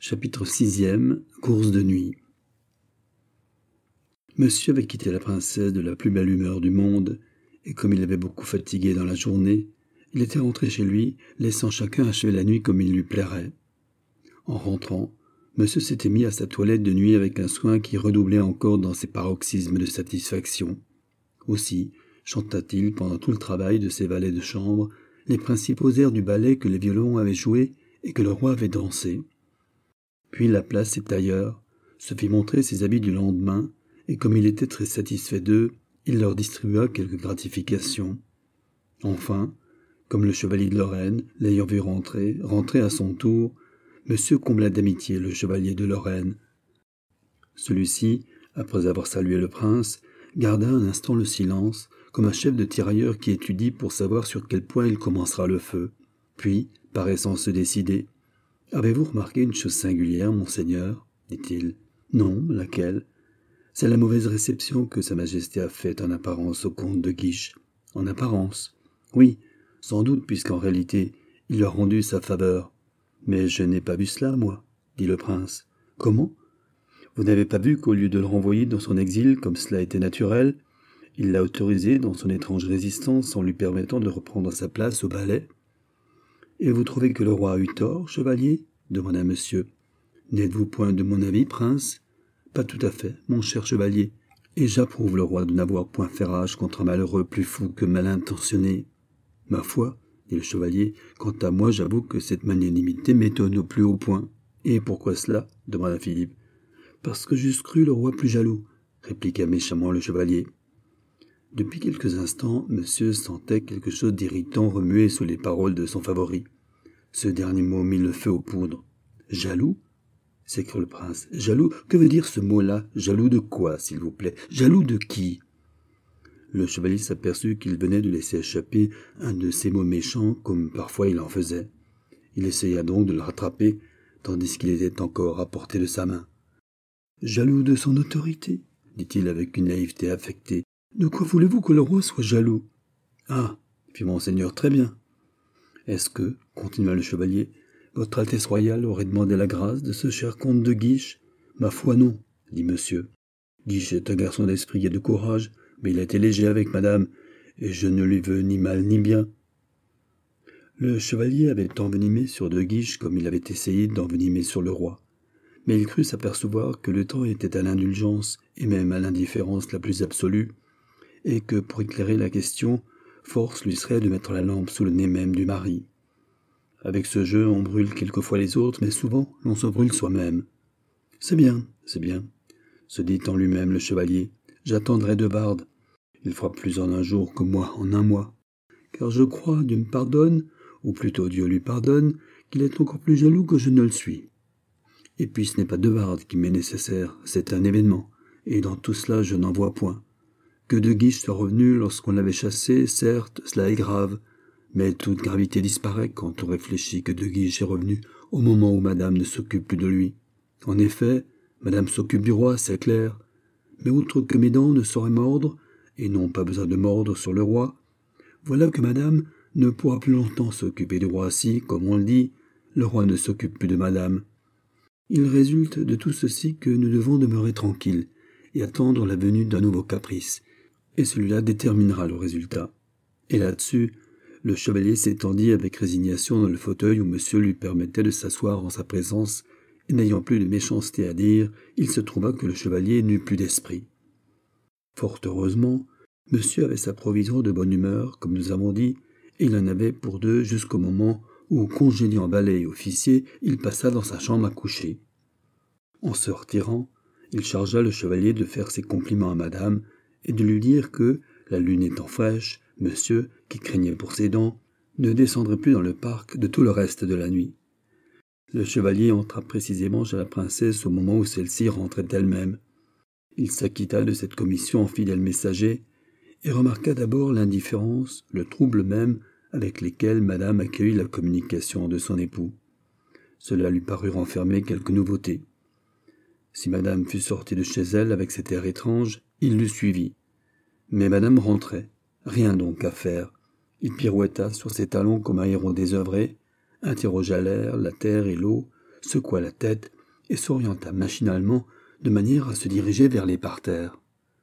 Chapitre 6e. Course de nuit. Monsieur avait quitté la princesse de la plus belle humeur du monde, et comme il avait beaucoup fatigué dans la journée, il était rentré chez lui, laissant chacun achever la nuit comme il lui plairait. En rentrant, monsieur s'était mis à sa toilette de nuit avec un soin qui redoublait encore dans ses paroxysmes de satisfaction. Aussi chanta-t-il pendant tout le travail de ses valets de chambre les principaux airs du ballet que les violons avaient joués et que le roi avait dansé. Puis la place ses tailleurs, se fit montrer ses habits du lendemain, et comme il était très satisfait d'eux, il leur distribua quelques gratifications. Enfin, comme le chevalier de Lorraine, l'ayant vu rentrer à son tour, monsieur combla d'amitié le chevalier de Lorraine. Celui-ci, après avoir salué le prince, garda un instant le silence, comme un chef de tirailleurs qui étudie pour savoir sur quel point il commencera le feu. Puis, paraissant se décider, « Avez-vous remarqué une chose singulière, monseigneur ?» dit-il. « Non, laquelle ?»« C'est la mauvaise réception que Sa Majesté a faite en apparence au comte de Guiche. »« En apparence ?»« Oui, sans doute, puisqu'en réalité, il lui a rendu sa faveur. »« Mais je n'ai pas vu cela, moi, » dit le prince. « Comment ? Vous n'avez pas vu qu'au lieu de le renvoyer dans son exil, comme cela était naturel, il l'a autorisé dans son étrange résistance en lui permettant de reprendre sa place au ballet ? » « Et vous trouvez que le roi a eu tort, chevalier ?» demanda monsieur. « N'êtes-vous point de mon avis, prince ?»« Pas tout à fait, mon cher chevalier, et j'approuve le roi de n'avoir point fait rage contre un malheureux plus fou que mal intentionné. »« Ma foi, » dit le chevalier, « quant à moi, j'avoue que cette magnanimité m'étonne au plus haut point. »« Et pourquoi cela ?» demanda Philippe. « Parce que j'eusse cru le roi plus jaloux, » répliqua méchamment le chevalier. Depuis quelques instants, monsieur sentait quelque chose d'irritant remuer sous les paroles de son favori. Ce dernier mot mit le feu aux poudres. « Jaloux ?» s'écria le prince. « Jaloux ? Que veut dire ce mot-là ? Jaloux de quoi, s'il vous plaît ? Jaloux de qui ?» Le chevalier s'aperçut qu'il venait de laisser échapper un de ces mots méchants, comme parfois il en faisait. Il essaya donc de le rattraper, tandis qu'il était encore à portée de sa main. « Jaloux de son autorité ?» dit-il avec une naïveté affectée. « De quoi voulez-vous que le roi soit jaloux ?»« Ah, fit monseigneur, très bien. Est-ce que, continua le chevalier, votre Altesse royale aurait demandé la grâce de ce cher comte de Guiche ? Ma foi non, dit monsieur. Guiche est un garçon d'esprit et de courage, mais il a été léger avec madame, et je ne lui veux ni mal ni bien. » Le chevalier avait envenimé sur de Guiche comme il avait essayé d'envenimer sur le roi. Mais il crut s'apercevoir que le temps était à l'indulgence et même à l'indifférence la plus absolue, et que pour éclairer la question, force lui serait de mettre la lampe sous le nez même du mari. Avec ce jeu, on brûle quelquefois les autres, mais souvent l'on se brûle soi-même. C'est bien, se dit en lui-même le chevalier. J'attendrai de Wardes. Il fera plus en un jour que moi en un mois. Car je crois, Dieu me pardonne, ou plutôt Dieu lui pardonne, qu'il est encore plus jaloux que je ne le suis. Et puis ce n'est pas de Wardes qui m'est nécessaire, c'est un événement, et dans tout cela je n'en vois point. Que de Guiche soit revenu lorsqu'on l'avait chassé, certes, cela est grave, mais toute gravité disparaît quand on réfléchit que de Guiche est revenu au moment où madame ne s'occupe plus de lui. En effet, madame s'occupe du roi, c'est clair, mais outre que mes dents ne sauraient mordre, et n'ont pas besoin de mordre sur le roi, voilà que madame ne pourra plus longtemps s'occuper du roi si, comme on le dit, le roi ne s'occupe plus de madame. Il résulte de tout ceci que nous devons demeurer tranquilles et attendre la venue d'un nouveau caprice, et celui-là déterminera le résultat. Et là-dessus, le chevalier s'étendit avec résignation dans le fauteuil où monsieur lui permettait de s'asseoir en sa présence, et n'ayant plus de méchanceté à dire, il se trouva que le chevalier n'eut plus d'esprit. Fort heureusement, monsieur avait sa provision de bonne humeur, comme nous avons dit, et il en avait pour deux jusqu'au moment où, congédiant valet et officier, il passa dans sa chambre à coucher. En se retirant, il chargea le chevalier de faire ses compliments à madame, et de lui dire que, la lune étant fraîche, monsieur, qui craignait pour ses dents, ne descendrait plus dans le parc de tout le reste de la nuit. Le chevalier entra précisément chez la princesse au moment où celle-ci rentrait d'elle-même. Il s'acquitta de cette commission en fidèle messager, et remarqua d'abord l'indifférence, le trouble même, avec lesquels madame accueillit la communication de son époux. Cela lui parut renfermer quelque nouveauté. Si madame fut sortie de chez elle avec cet air étrange, il l'eût suivie. Mais madame rentrait. Rien donc à faire. Il pirouetta sur ses talons comme un héron désœuvré, interrogea l'air, la terre et l'eau, secoua la tête, et s'orienta machinalement de manière à se diriger vers les parterres.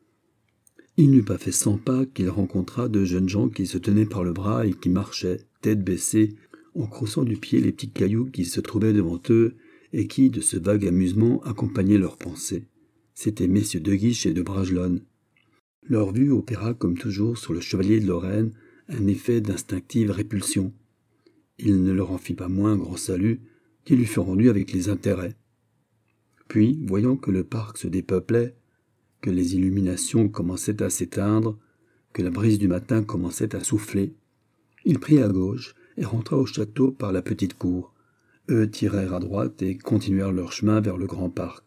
Il n'eut pas fait 100 pas qu'il rencontra 2 jeunes gens qui se tenaient par le bras et qui marchaient, tête baissée, en crossant du pied les petits cailloux qui se trouvaient devant eux et qui, de ce vague amusement, accompagnaient leurs pensées. C'étaient messieurs de Guiche et de Bragelonne. Leur vue opéra, comme toujours, sur le chevalier de Lorraine, un effet d'instinctive répulsion. Il ne leur en fit pas moins un grand salut, qui lui fut rendu avec les intérêts. Puis, voyant que le parc se dépeuplait, que les illuminations commençaient à s'éteindre, que la brise du matin commençait à souffler, il prit à gauche et rentra au château par la petite cour. Eux tirèrent à droite et continuèrent leur chemin vers le grand parc.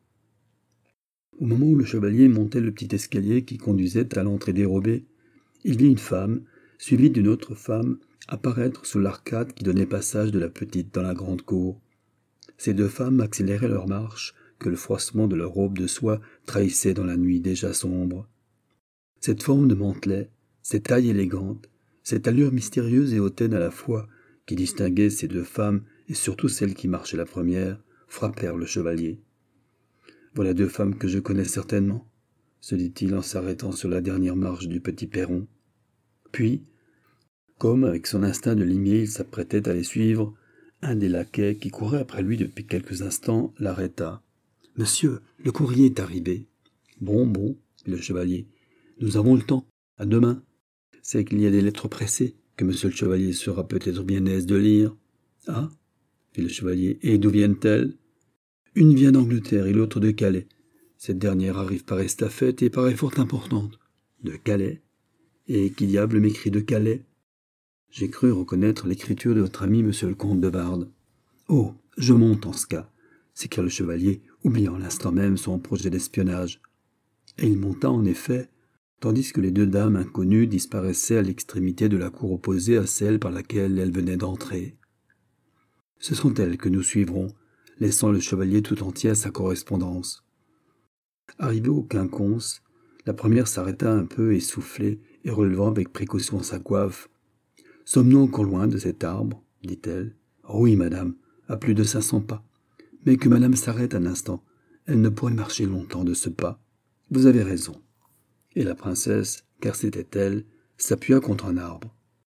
Au moment où le chevalier montait le petit escalier qui conduisait à l'entrée dérobée, il vit une femme, suivie d'une autre femme, apparaître sous l'arcade qui donnait passage de la petite dans la grande cour. Ces 2 femmes accéléraient leur marche, que le froissement de leur robe de soie trahissait dans la nuit déjà sombre. Cette forme de mantelet, cette taille élégante, cette allure mystérieuse et hautaine à la fois, qui distinguait ces 2 femmes, et surtout celle qui marchait la première, frappèrent le chevalier. « Voilà 2 femmes que je connais certainement, » se dit-il en s'arrêtant sur la dernière marche du petit perron. Puis, comme avec son instinct de limier il s'apprêtait à les suivre, un des laquais, qui courait après lui depuis quelques instants, l'arrêta. « Monsieur, le courrier est arrivé. »« Bon, dit le chevalier, nous avons le temps. À demain. C'est qu'il y a des lettres pressées, que monsieur le chevalier sera peut-être bien aise de lire. »« Ah, fit le chevalier, et d'où viennent-elles ? » ?»« Une vient d'Angleterre et l'autre de Calais. Cette dernière arrive par estafette et paraît fort importante. »« De Calais ? Et qui diable m'écrit de Calais ? » ?»« J'ai cru reconnaître l'écriture de votre ami monsieur le comte de Wardes. »« Oh, je monte en ce cas, » s'écria le chevalier, oubliant à l'instant même son projet d'espionnage. Et il monta en effet, tandis que les 2 dames inconnues disparaissaient à l'extrémité de la cour opposée à celle par laquelle elles venaient d'entrer. Ce sont elles que nous suivrons, laissant le chevalier tout entier à sa correspondance. Arrivé au quinconce, la première s'arrêta un peu essoufflée et relevant avec précaution sa coiffe. « Sommes-nous encore loin de cet arbre ?» dit-elle. « Oui, madame, à plus de 500 pas. Mais que madame s'arrête un instant, elle ne pourrait marcher longtemps de ce pas. Vous avez raison. » Et la princesse, car c'était elle, s'appuya contre un arbre.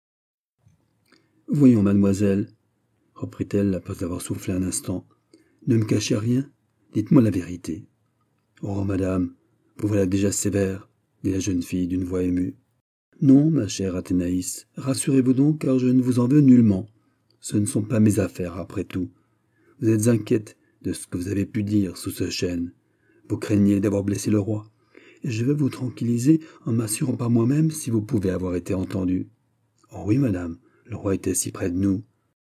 « Voyons, mademoiselle, » reprit-elle après avoir soufflé un instant, « ne me cachez rien, dites-moi la vérité. »« Oh, madame, vous voilà déjà sévère, » dit la jeune fille d'une voix émue. « Non, ma chère Athénaïs, rassurez-vous donc, car je ne vous en veux nullement. Ce ne sont pas mes affaires, après tout. Vous êtes inquiète de ce que vous avez pu dire sous ce chêne. Vous craignez d'avoir blessé le roi, et je veux vous tranquilliser en m'assurant par moi-même si vous pouvez avoir été entendu. Oh oui, madame, le roi était si près de nous.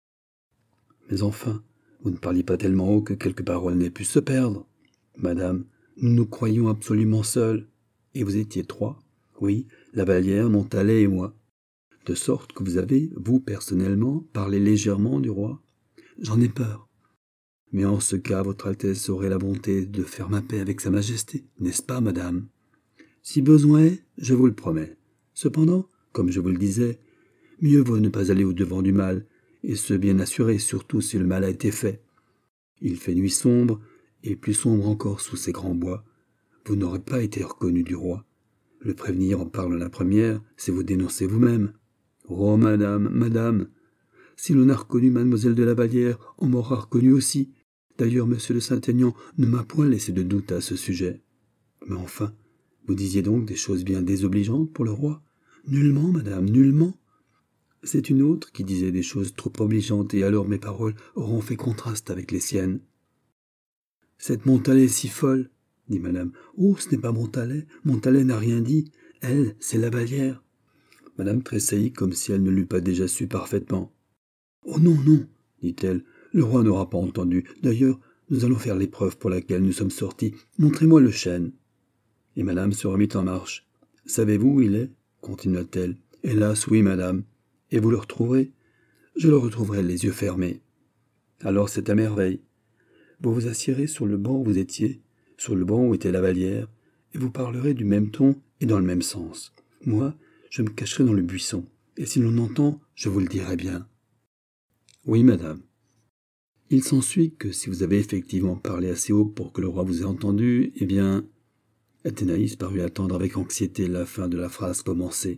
Mais enfin, vous ne parliez pas tellement haut que quelques paroles n'aient pu se perdre. Madame, nous nous croyions absolument seuls, et vous étiez 3. Oui, la Vallière, Montalet et moi. De sorte que vous avez, vous personnellement, parlé légèrement du roi. J'en ai peur. Mais en ce cas, votre Altesse aurait la bonté de faire ma paix avec sa Majesté, n'est-ce pas, madame? Si besoin est, je vous le promets. Cependant, comme je vous le disais, mieux vaut ne pas aller au-devant du mal, et se bien assurer, surtout si le mal a été fait. Il fait nuit sombre, et plus sombre encore sous ces grands bois. Vous n'aurez pas été reconnu du roi. Le prévenir en parlant la première, c'est vous dénoncer vous-même. Oh, madame, madame, si l'on a reconnu mademoiselle de la Vallière, on m'aura reconnu aussi. D'ailleurs, monsieur de Saint-Aignan ne m'a point laissé de doute à ce sujet. Mais enfin, vous disiez donc des choses bien désobligeantes pour le roi? Nullement, madame, nullement. C'est une autre qui disait des choses trop obligeantes, et alors mes paroles auront fait contraste avec les siennes. Cette Montalet est si folle, dit madame. Oh, ce n'est pas Montalet n'a rien dit. Elle, c'est la Vallière. Madame tressaillit comme si elle ne l'eût pas déjà su parfaitement. Oh non, non, dit-elle, le roi n'aura pas entendu. D'ailleurs, nous allons faire l'épreuve pour laquelle nous sommes sortis. Montrez-moi le chêne. Et madame se remit en marche. Savez-vous où il est? Continua-t-elle. Hélas, oui, madame. Et vous le retrouverez? Je le retrouverai les yeux fermés. Alors c'est à merveille. Vous vous assiérez sur le banc où vous étiez, sur le banc où était la Vallière, et vous parlerez du même ton et dans le même sens. Moi, je me cacherai dans le buisson, et si l'on entend, je vous le dirai bien. Oui, madame. Il s'ensuit que si vous avez effectivement parlé assez haut pour que le roi vous ait entendu, eh bien... » Athénaïs parut attendre avec anxiété la fin de la phrase commencée.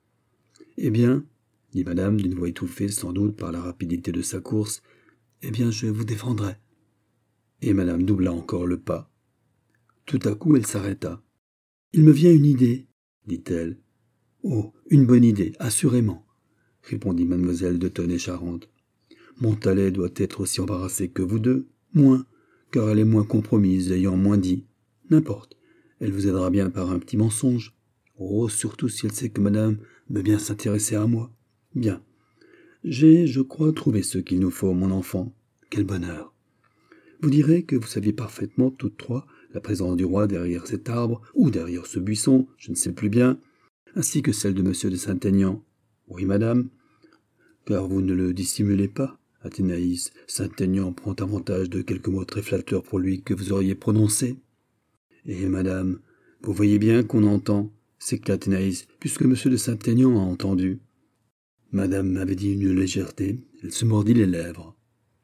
« Eh bien, dit madame d'une voix étouffée sans doute par la rapidité de sa course, eh bien je vous défendrai. » Et madame doubla encore le pas. Tout à coup elle s'arrêta. « Il me vient une idée, dit-elle. »« Oh, une bonne idée, assurément, répondit mademoiselle de Tonnay-Charente. Montalais doit être aussi embarrassée que vous deux, moins, car elle est moins compromise, ayant moins dit. N'importe, elle vous aidera bien par un petit mensonge. Oh, surtout si elle sait que madame veut bien s'intéresser à moi. Bien. J'ai, je crois, trouvé ce qu'il nous faut, mon enfant. Quel bonheur. Vous direz que vous saviez parfaitement, toutes trois, la présence du roi derrière cet arbre, ou derrière ce buisson, je ne sais plus bien, ainsi que celle de monsieur de Saint-Aignan. Oui, madame. Car vous ne le dissimulez pas, Athénaïs. Saint-Aignan prend avantage de quelques mots très flatteurs pour lui que vous auriez prononcés. Et madame, vous voyez bien qu'on entend, s'écria Athénaïs, puisque monsieur de Saint-Aignan a entendu. Madame m'avait dit une légèreté, elle se mordit les lèvres.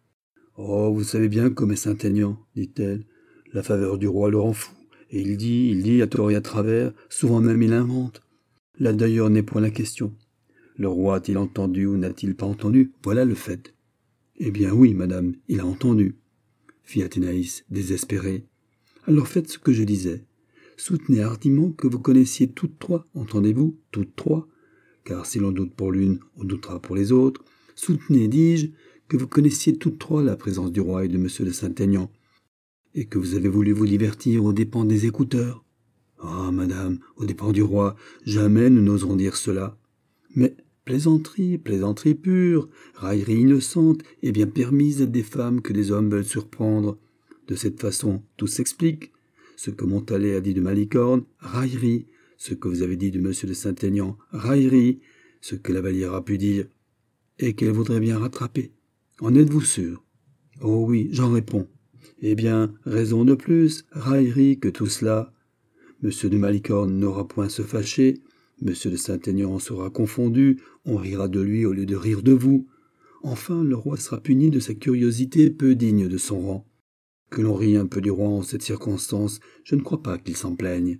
Oh, vous savez bien comme est Saint-Aignan, dit-elle. La faveur du roi le rend fou, et il dit à tort et à travers, souvent même il invente. Là d'ailleurs n'est point la question. Le roi a-t-il entendu ou n'a-t-il pas entendu? Voilà le fait. Eh bien oui, madame, il a entendu, fit Athénaïs, désespérée. Alors faites ce que je disais. Soutenez hardiment que vous connaissiez toutes trois, entendez-vous, toutes trois, car si l'on doute pour l'une, on doutera pour les autres. Soutenez, dis-je, que vous connaissiez toutes trois la présence du roi et de monsieur de Saint-Aignan, et que vous avez voulu vous divertir aux dépens des écouteurs. Ah, madame, aux dépens du roi, jamais nous n'oserons dire cela. Mais plaisanterie pure, raillerie innocente et bien permise à des femmes que des hommes veulent surprendre. De cette façon, tout s'explique. Ce que Montalais a dit de Malicorne, raillerie. Ce que vous avez dit de monsieur de Saint-Aignan, raillerie. Ce que la Vallière a pu dire, et qu'elle voudrait bien rattraper. En êtes-vous sûr? Oh oui, j'en réponds. Eh bien, raison de plus, raillerie que tout cela. Monsieur de Malicorne n'aura point à se fâcher, monsieur de Saint-Aignan sera confondu, on rira de lui au lieu de rire de vous. Enfin, le roi sera puni de sa curiosité peu digne de son rang. Que l'on rie un peu du roi en cette circonstance, je ne crois pas qu'il s'en plaigne.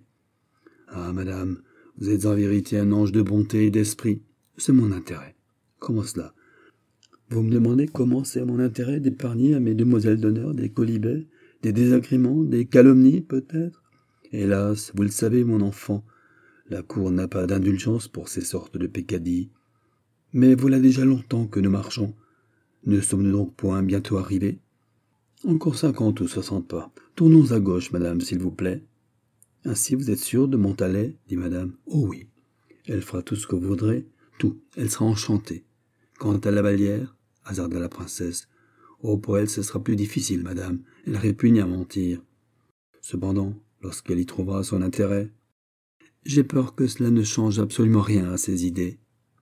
Ah, madame, vous êtes en vérité un ange de bonté et d'esprit. C'est mon intérêt. Comment cela? Vous me demandez comment c'est mon intérêt d'épargner à mes demoiselles d'honneur des quolibets, des désagréments, des calomnies, peut-être? Hélas, vous le savez, mon enfant, la cour n'a pas d'indulgence pour ces sortes de peccadilles. Mais voilà déjà longtemps que nous marchons. Ne sommes-nous donc point bientôt arrivés? Encore 50 ou 60 pas. Tournons à gauche, madame, s'il vous plaît. Ainsi vous êtes sûre de Montalais, dit madame. Oh oui. Elle fera tout ce que vous voudrez, tout. Elle sera enchantée. Quant à la Vallière, hasarda la princesse, oh, pour elle ce sera plus difficile, madame. Elle répugne à mentir. Cependant, lorsqu'elle y trouvera son intérêt, j'ai peur que cela ne change absolument rien à ses idées.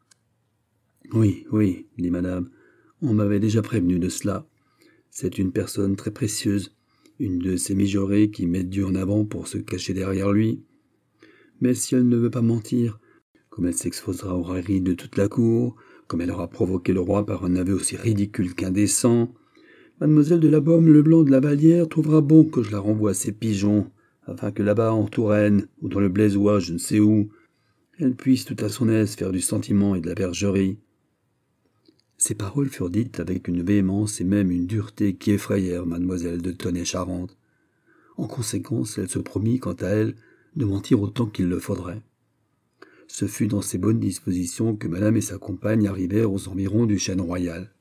Oui, dit madame, on m'avait déjà prévenu de cela. C'est une personne très précieuse, une de ces mijaurées qui mettent Dieu en avant pour se cacher derrière lui. Mais si elle ne veut pas mentir, comme elle s'exposera aux railleries de toute la cour, comme elle aura provoqué le roi par un aveu aussi ridicule qu'indécent, mademoiselle de la Baume Leblanc de la Vallière trouvera bon que je la renvoie à ses pigeons, afin que là-bas en Touraine, ou dans le Blaisois, je ne sais où, elle puisse tout à son aise faire du sentiment et de la bergerie. Ces paroles furent dites avec une véhémence et même une dureté qui effrayèrent mademoiselle de Tonnay-Charente. En conséquence, elle se promit, quant à elle, de mentir autant qu'il le faudrait. Ce fut dans ces bonnes dispositions que madame et sa compagne arrivèrent aux environs du chêne royal.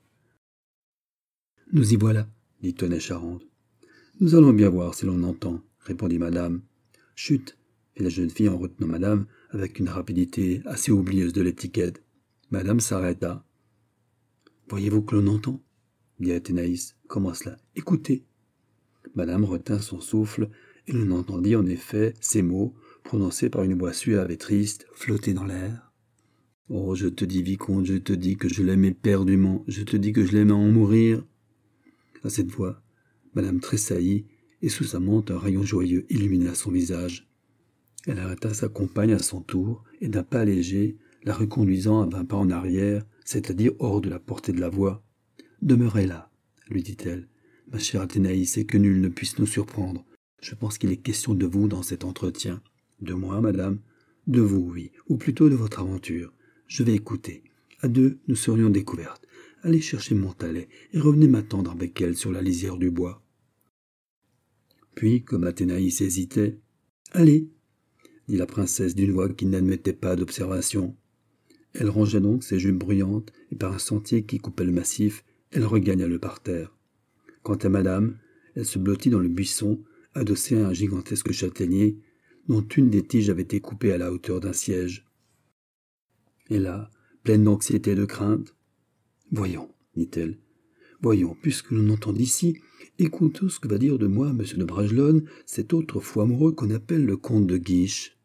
« Nous y voilà, dit Tonnay-Charente. « Nous allons bien voir si l'on entend, répondit madame. « Chut, fit la jeune fille en retenant madame avec une rapidité assez oublieuse de l'étiquette. Madame s'arrêta. « Voyez-vous que l'on entend ?» dit Athénaïs. « Comment cela? Écoutez !» Madame retint son souffle, et l'on entendit en effet ces mots, prononcés par une voix suave et triste, flotter dans l'air. « Oh, je te dis, vicomte, je te dis que je l'aime éperdument, je te dis que je l'aime à en mourir. » À cette voix, madame tressaillit, et sous sa mante un rayon joyeux illumina son visage. Elle arrêta sa compagne à son tour, et d'un pas léger, la reconduisant à 20 pas en arrière, c'est-à-dire hors de la portée de la voix. « Demeurez là, lui dit-elle, Ma chère Athénaïs, et que nul ne puisse nous surprendre. Je pense qu'il est question de vous dans cet entretien. De moi, madame? De vous, oui, ou plutôt de votre aventure. Je vais écouter. À deux, nous serions découvertes. Allez chercher Montalais et revenez m'attendre avec elle sur la lisière du bois. Puis, comme Athénaïs hésitait, « Allez !» dit la princesse d'une voix qui n'admettait pas d'observation. Elle rangea donc ses jupes bruyantes, et par un sentier qui coupait le massif, elle regagna le parterre. Quant à madame, elle se blottit dans le buisson, adossée à un gigantesque châtaignier, dont une des tiges avait été coupée à la hauteur d'un siège. Et là, pleine d'anxiété et de crainte, « Voyons, dit-elle, voyons, puisque l'on entend d'ici, écoutons ce que va dire de moi M. de Bragelonne, cet autre fou amoureux qu'on appelle le comte de Guiche.